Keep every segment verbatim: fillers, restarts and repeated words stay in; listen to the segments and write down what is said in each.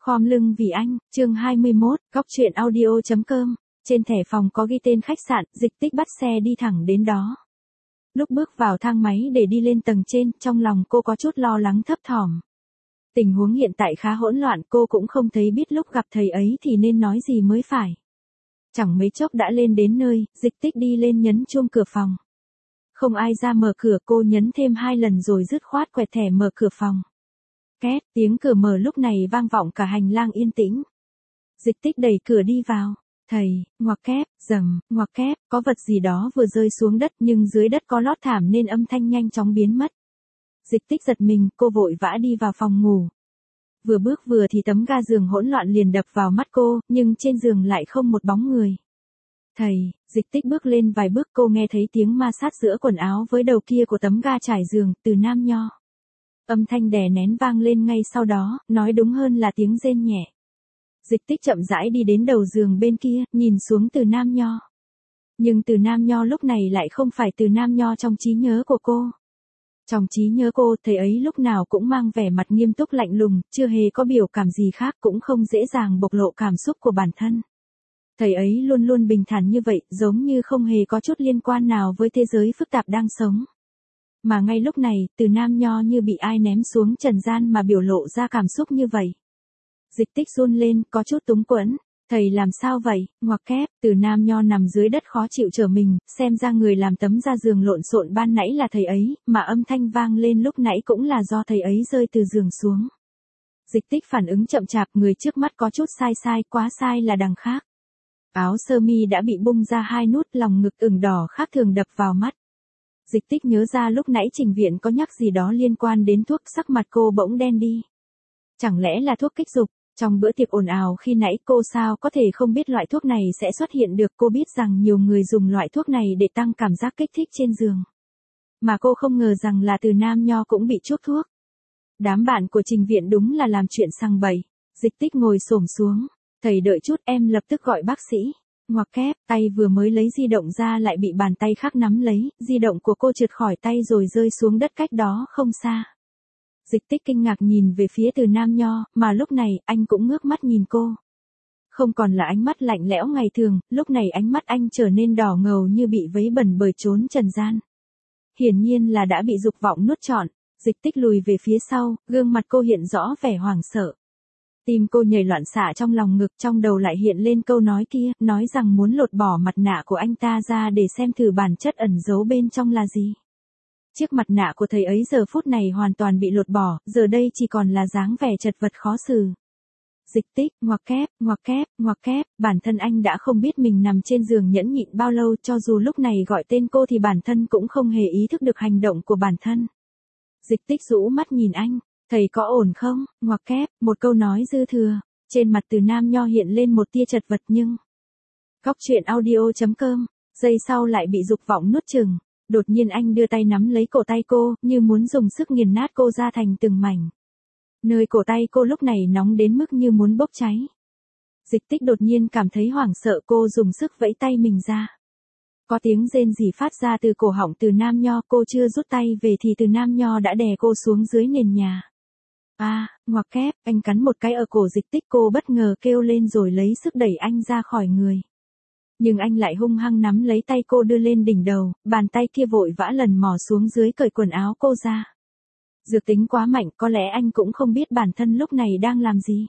Khom lưng vì anh, chương hai mươi mốt, góc truyện audio chấm com. Trên thẻ phòng có ghi tên khách sạn, Dịch Tích bắt xe đi thẳng đến đó. Lúc bước vào thang máy để đi lên tầng trên, trong lòng cô có chút lo lắng thấp thỏm. Tình huống hiện tại khá hỗn loạn, cô cũng không thấy biết lúc gặp thầy ấy thì nên nói gì mới phải. Chẳng mấy chốc đã lên đến nơi, Dịch Tích đi lên nhấn chuông cửa phòng. Không ai ra mở cửa, cô nhấn thêm hai lần rồi dứt khoát quẹt thẻ mở cửa phòng. Két, tiếng cửa mở lúc này vang vọng cả hành lang yên tĩnh. Dịch Tích đẩy cửa đi vào. Thầy, ngoặc kép, rầm, ngoặc kép, có vật gì đó vừa rơi xuống đất nhưng dưới đất có lót thảm nên âm thanh nhanh chóng biến mất. Dịch Tích giật mình, cô vội vã đi vào phòng ngủ. Vừa bước vừa thì tấm ga giường hỗn loạn liền đập vào mắt cô, nhưng trên giường lại không một bóng người. Thầy, Dịch Tích bước lên vài bước, cô nghe thấy tiếng ma sát giữa quần áo với đầu kia của tấm ga trải giường, từ Nam Nho. Âm thanh đè nén vang lên ngay sau đó, nói đúng hơn là tiếng rên nhẹ. Dịch Tích chậm rãi đi đến đầu giường bên kia, nhìn xuống Từ Nam Nho. Nhưng Từ Nam Nho lúc này lại không phải Từ Nam Nho trong trí nhớ của cô. Trong trí nhớ cô, thầy ấy lúc nào cũng mang vẻ mặt nghiêm túc lạnh lùng, chưa hề có biểu cảm gì khác, cũng không dễ dàng bộc lộ cảm xúc của bản thân. Thầy ấy luôn luôn bình thản như vậy, giống như không hề có chút liên quan nào với thế giới phức tạp đang sống. Mà ngay lúc này, Từ Nam Nho như bị ai ném xuống trần gian mà biểu lộ ra cảm xúc như vậy. Dịch Tích run lên, có chút túng quẫn. Thầy làm sao vậy? Ngoặc kép, Từ Nam Nho nằm dưới đất khó chịu trở mình, xem ra người làm tấm da giường lộn xộn ban nãy là thầy ấy, mà âm thanh vang lên lúc nãy cũng là do thầy ấy rơi từ giường xuống. Dịch Tích phản ứng chậm chạp, người trước mắt có chút sai sai, quá sai là đằng khác. Áo sơ mi đã bị bung ra hai nút, lòng ngực ửng đỏ khác thường đập vào mắt. Dịch Tích nhớ ra lúc nãy Trình Viện có nhắc gì đó liên quan đến thuốc, sắc mặt cô bỗng đen đi. Chẳng lẽ là thuốc kích dục? Trong bữa tiệc ồn ào khi nãy cô sao có thể không biết loại thuốc này sẽ xuất hiện được, cô biết rằng nhiều người dùng loại thuốc này để tăng cảm giác kích thích trên giường. Mà cô không ngờ rằng là Từ Nam Nho cũng bị chuốc thuốc. Đám bạn của Trình Viện đúng là làm chuyện sằng bậy. Dịch Tích ngồi xổm xuống. Thầy đợi chút, em lập tức gọi bác sĩ. Ngoặc kép, tay vừa mới lấy di động ra lại bị bàn tay khác nắm lấy, di động của cô trượt khỏi tay rồi rơi xuống đất cách đó không xa. Dịch Tích kinh ngạc nhìn về phía Từ Nam Nho, mà lúc này, anh cũng ngước mắt nhìn cô. Không còn là ánh mắt lạnh lẽo ngày thường, lúc này ánh mắt anh trở nên đỏ ngầu như bị vấy bẩn bởi chốn trần gian. Hiển nhiên là đã bị dục vọng nuốt trọn. Dịch Tích lùi về phía sau, gương mặt cô hiện rõ vẻ hoảng sợ. Tim cô nhảy loạn xạ trong lòng ngực, trong đầu lại hiện lên câu nói kia, nói rằng muốn lột bỏ mặt nạ của anh ta ra để xem thử bản chất ẩn giấu bên trong là gì. Chiếc mặt nạ của thầy ấy giờ phút này hoàn toàn bị lột bỏ, giờ đây chỉ còn là dáng vẻ chật vật khó xử. Dịch Tích, ngoặc kép, ngoặc kép, ngoặc kép, bản thân anh đã không biết mình nằm trên giường nhẫn nhịn bao lâu, cho dù lúc này gọi tên cô thì bản thân cũng không hề ý thức được hành động của bản thân. Dịch Tích rũ mắt nhìn anh. Thầy có ổn không? Ngoặc kép, một câu nói dư thừa. Trên mặt Từ Nam Nho hiện lên một tia chật vật nhưng. Góc truyện audio chấm com, giây sau lại bị dục vọng nuốt chửng. Đột nhiên anh đưa tay nắm lấy cổ tay cô, như muốn dùng sức nghiền nát cô ra thành từng mảnh. Nơi cổ tay cô lúc này nóng đến mức như muốn bốc cháy. Dịch Tích đột nhiên cảm thấy hoảng sợ, cô dùng sức vẫy tay mình ra. Có tiếng rên rỉ phát ra từ cổ họng Từ Nam Nho, cô chưa rút tay về thì Từ Nam Nho đã đè cô xuống dưới nền nhà. A, à, ngoặc kép, anh cắn một cái ở cổ Dịch Tích, cô bất ngờ kêu lên rồi lấy sức đẩy anh ra khỏi người. Nhưng anh lại hung hăng nắm lấy tay cô đưa lên đỉnh đầu, bàn tay kia vội vã lần mò xuống dưới cởi quần áo cô ra. Dược tính quá mạnh, có lẽ anh cũng không biết bản thân lúc này đang làm gì.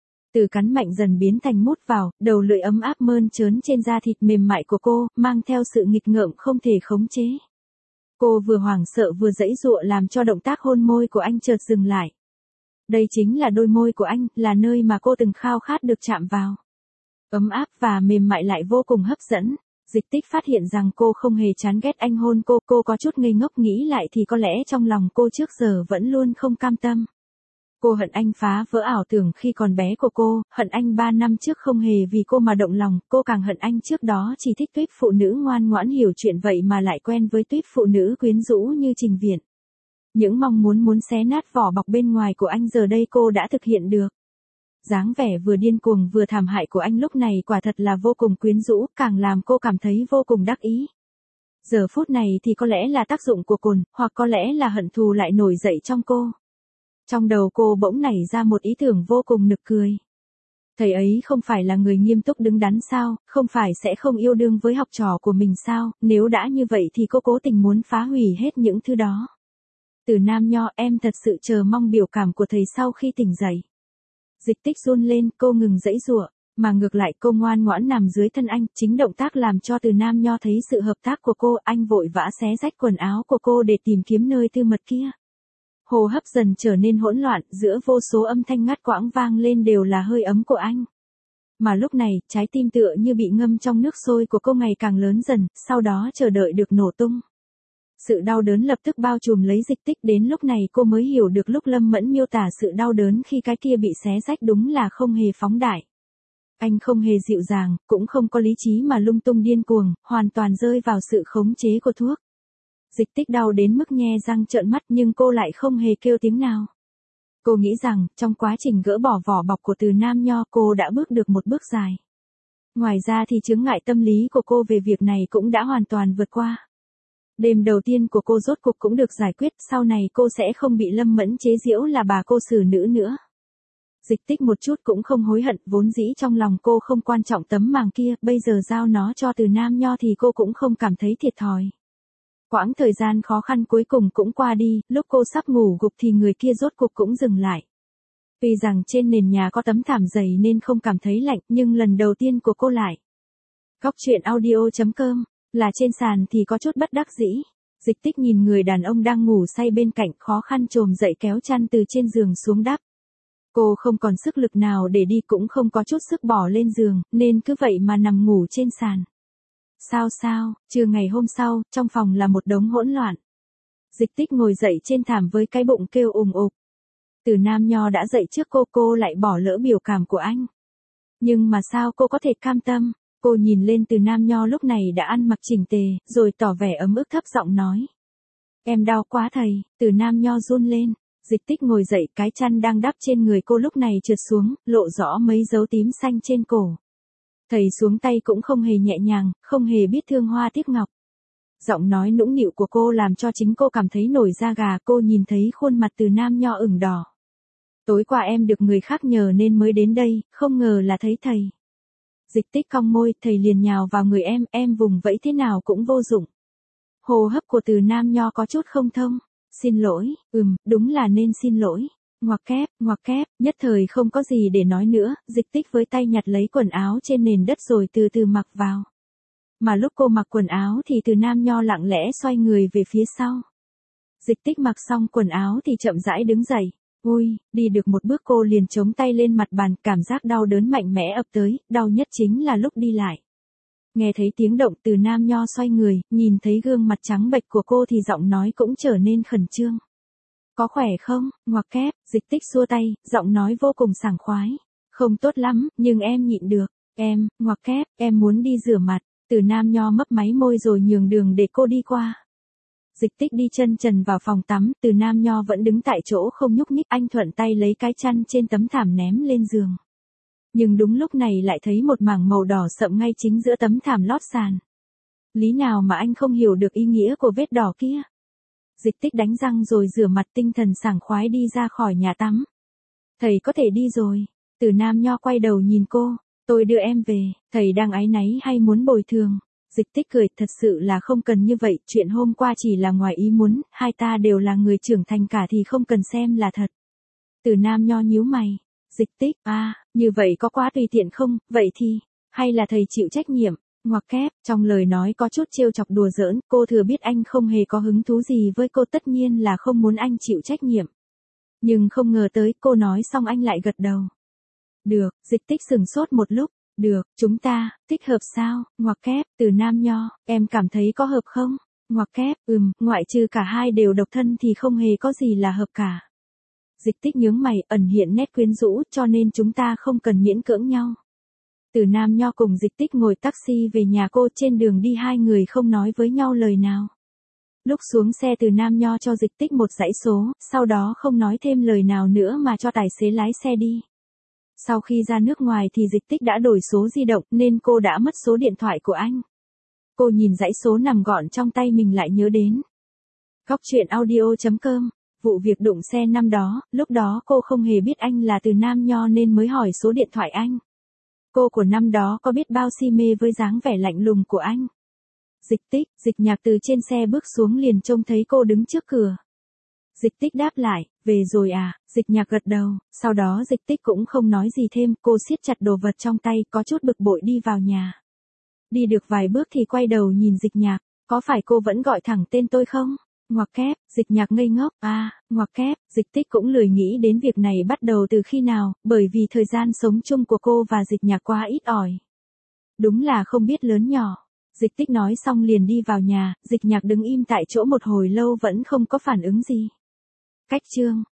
Từ cắn mạnh dần biến thành mút vào, đầu lưỡi ấm áp mơn trớn trên da thịt mềm mại của cô, mang theo sự nghịch ngợm không thể khống chế. Cô vừa hoảng sợ vừa giãy giụa làm cho động tác hôn môi của anh chợt dừng lại. Đây chính là đôi môi của anh, là nơi mà cô từng khao khát được chạm vào. Ấm áp và mềm mại lại vô cùng hấp dẫn. Dịch Tích phát hiện rằng cô không hề chán ghét anh hôn cô, cô có chút ngây ngốc, nghĩ lại thì có lẽ trong lòng cô trước giờ vẫn luôn không cam tâm. Cô hận anh phá vỡ ảo tưởng khi còn bé của cô, hận anh ba năm trước không hề vì cô mà động lòng, cô càng hận anh trước đó chỉ thích tuýp phụ nữ ngoan ngoãn hiểu chuyện vậy mà lại quen với tuýp phụ nữ quyến rũ như Trình Viện. Những mong muốn muốn xé nát vỏ bọc bên ngoài của anh giờ đây cô đã thực hiện được. Dáng vẻ vừa điên cuồng vừa thảm hại của anh lúc này quả thật là vô cùng quyến rũ, càng làm cô cảm thấy vô cùng đắc ý. Giờ phút này thì có lẽ là tác dụng của cồn, hoặc có lẽ là hận thù lại nổi dậy trong cô. Trong đầu cô bỗng nảy ra một ý tưởng vô cùng nực cười. Thầy ấy không phải là người nghiêm túc đứng đắn sao, không phải sẽ không yêu đương với học trò của mình sao, nếu đã như vậy thì cô cố tình muốn phá hủy hết những thứ đó. Từ Nam Nho, em thật sự chờ mong biểu cảm của thầy sau khi tỉnh dậy. Dịch Tích run lên, cô ngừng giãy giụa, mà ngược lại cô ngoan ngoãn nằm dưới thân anh, chính động tác làm cho Từ Nam Nho thấy sự hợp tác của cô, anh vội vã xé rách quần áo của cô để tìm kiếm nơi tư mật kia. Hô hấp dần trở nên hỗn loạn, giữa vô số âm thanh ngắt quãng vang lên đều là hơi ấm của anh. Mà lúc này, trái tim tựa như bị ngâm trong nước sôi của cô ngày càng lớn dần, sau đó chờ đợi được nổ tung. Sự đau đớn lập tức bao trùm lấy Dịch Tích, đến lúc này cô mới hiểu được lúc Lâm Mẫn miêu tả sự đau đớn khi cái kia bị xé rách đúng là không hề phóng đại. Anh không hề dịu dàng, cũng không có lý trí mà lung tung điên cuồng, hoàn toàn rơi vào sự khống chế của thuốc. Dịch Tích đau đến mức nhe răng trợn mắt nhưng cô lại không hề kêu tiếng nào. Cô nghĩ rằng, trong quá trình gỡ bỏ vỏ bọc của Từ Nam Nho cô đã bước được một bước dài. Ngoài ra thì chướng ngại tâm lý của cô về việc này cũng đã hoàn toàn vượt qua. Đêm đầu tiên của cô rốt cuộc cũng được giải quyết, sau này cô sẽ không bị Lâm Mẫn chế giễu là bà cô xử nữ nữa. Dịch Tích một chút cũng không hối hận, vốn dĩ trong lòng cô không quan trọng tấm màng kia, bây giờ giao nó cho Từ Nam Nho thì cô cũng không cảm thấy thiệt thòi. Quãng thời gian khó khăn cuối cùng cũng qua đi, lúc cô sắp ngủ gục thì người kia rốt cuộc cũng dừng lại. Vì rằng trên nền nhà có tấm thảm dày nên không cảm thấy lạnh, nhưng lần đầu tiên của cô lại. Góc truyện audio chấm com, là trên sàn thì có chút bất đắc dĩ. Dịch Tích nhìn người đàn ông đang ngủ say bên cạnh, khó khăn chồm dậy kéo chăn từ trên giường xuống đắp. Cô không còn sức lực nào để đi, cũng không có chút sức bỏ lên giường, nên cứ vậy mà nằm ngủ trên sàn. Sao sao, trưa ngày hôm sau, trong phòng là một đống hỗn loạn. Dịch Tích ngồi dậy trên thảm với cái bụng kêu ùng ục. Từ Nam Nho đã dậy trước cô, cô lại bỏ lỡ biểu cảm của anh. Nhưng mà sao cô có thể cam tâm? Cô nhìn lên Từ Nam Nho lúc này đã ăn mặc chỉnh tề, rồi tỏ vẻ ấm ức thấp giọng nói. Em đau quá thầy. Từ Nam Nho run lên. Dịch Tích ngồi dậy, cái chăn đang đắp trên người cô lúc này trượt xuống, lộ rõ mấy dấu tím xanh trên cổ. Thầy xuống tay cũng không hề nhẹ nhàng, không hề biết thương hoa tiếc ngọc. Giọng nói nũng nịu của cô làm cho chính cô cảm thấy nổi da gà, cô nhìn thấy khuôn mặt Từ Nam Nho ửng đỏ. Tối qua em được người khác nhờ nên mới đến đây, không ngờ là thấy thầy. Dịch Tích cong môi, thầy liền nhào vào người em, em vùng vẫy thế nào cũng vô dụng. Hô hấp của Từ Nam Nho có chút không thông. Xin lỗi, ừm, đúng là nên xin lỗi. Ngoặc kép, ngoặc kép, nhất thời không có gì để nói nữa, Dịch Tích với tay nhặt lấy quần áo trên nền đất rồi từ từ mặc vào. Mà lúc cô mặc quần áo thì Từ Nam Nho lặng lẽ xoay người về phía sau. Dịch Tích mặc xong quần áo thì chậm rãi đứng dậy. Ôi, đi được một bước cô liền chống tay lên mặt bàn, cảm giác đau đớn mạnh mẽ ập tới, đau nhất chính là lúc đi lại. Nghe thấy tiếng động, Từ Nam Nho xoay người, nhìn thấy gương mặt trắng bệch của cô thì giọng nói cũng trở nên khẩn trương. Có khỏe không? Ngoặc kép, Dịch Tích xua tay, giọng nói vô cùng sảng khoái. Không tốt lắm, nhưng em nhịn được. Em, ngoặc kép, em muốn đi rửa mặt. Từ Nam Nho mấp máy môi rồi nhường đường để cô đi qua. Dịch Tích đi chân trần vào phòng tắm, Từ Nam Nho vẫn đứng tại chỗ không nhúc nhích, anh thuận tay lấy cái chăn trên tấm thảm ném lên giường. Nhưng đúng lúc này lại thấy một mảng màu đỏ sậm ngay chính giữa tấm thảm lót sàn. Lý nào mà anh không hiểu được ý nghĩa của vết đỏ kia. Dịch Tích đánh răng rồi rửa mặt, tinh thần sảng khoái đi ra khỏi nhà tắm. Thầy có thể đi rồi. Từ Nam Nho quay đầu nhìn cô. Tôi đưa em về, thầy đang áy náy hay muốn bồi thường? Dịch Tích cười, thật sự là không cần như vậy, chuyện hôm qua chỉ là ngoài ý muốn, hai ta đều là người trưởng thành cả thì không cần xem là thật. Từ Nam Nho nhíu mày. Dịch Tích, à, như vậy có quá tùy tiện không, vậy thì, hay là thầy chịu trách nhiệm? Ngoặc kép, trong lời nói có chút trêu chọc đùa giỡn, cô thừa biết anh không hề có hứng thú gì với cô, tất nhiên là không muốn anh chịu trách nhiệm. Nhưng không ngờ tới, cô nói xong anh lại gật đầu. Được, Dịch Tích sửng sốt một lúc. Được, chúng ta, thích hợp sao? Ngoặc kép, Từ Nam Nho, em cảm thấy có hợp không? Ngoặc kép, ừm, ngoại trừ cả hai đều độc thân thì không hề có gì là hợp cả. Dịch Tích nhướng mày, ẩn hiện nét quyến rũ, cho nên chúng ta không cần miễn cưỡng nhau. Từ Nam Nho cùng Dịch Tích ngồi taxi về nhà cô, trên đường đi hai người không nói với nhau lời nào. Lúc xuống xe Từ Nam Nho cho Dịch Tích một dãy số, sau đó không nói thêm lời nào nữa mà cho tài xế lái xe đi. Sau khi ra nước ngoài thì Dịch Tích đã đổi số di động nên cô đã mất số điện thoại của anh. Cô nhìn dãy số nằm gọn trong tay mình lại nhớ đến. Góc truyện audio chấm com Vụ việc đụng xe năm đó, lúc đó cô không hề biết anh là từ Nam Nho nên mới hỏi số điện thoại anh. Cô của năm đó có biết bao si mê với dáng vẻ lạnh lùng của anh. Dịch Tích, Dịch Nhạc từ trên xe bước xuống liền trông thấy cô đứng trước cửa. Dịch Tích đáp lại, về rồi à, Dịch Nhạc gật đầu, sau đó Dịch Tích cũng không nói gì thêm, cô siết chặt đồ vật trong tay, có chút bực bội đi vào nhà. Đi được vài bước thì quay đầu nhìn Dịch Nhạc, có phải cô vẫn gọi thẳng tên tôi không? Ngoặc kép, Dịch Nhạc ngây ngốc, à, ngoặc kép, Dịch Tích cũng lười nghĩ đến việc này bắt đầu từ khi nào, bởi vì thời gian sống chung của cô và Dịch Nhạc quá ít ỏi. Đúng là không biết lớn nhỏ. Dịch Tích nói xong liền đi vào nhà, Dịch Nhạc đứng im tại chỗ một hồi lâu vẫn không có phản ứng gì. Cách chương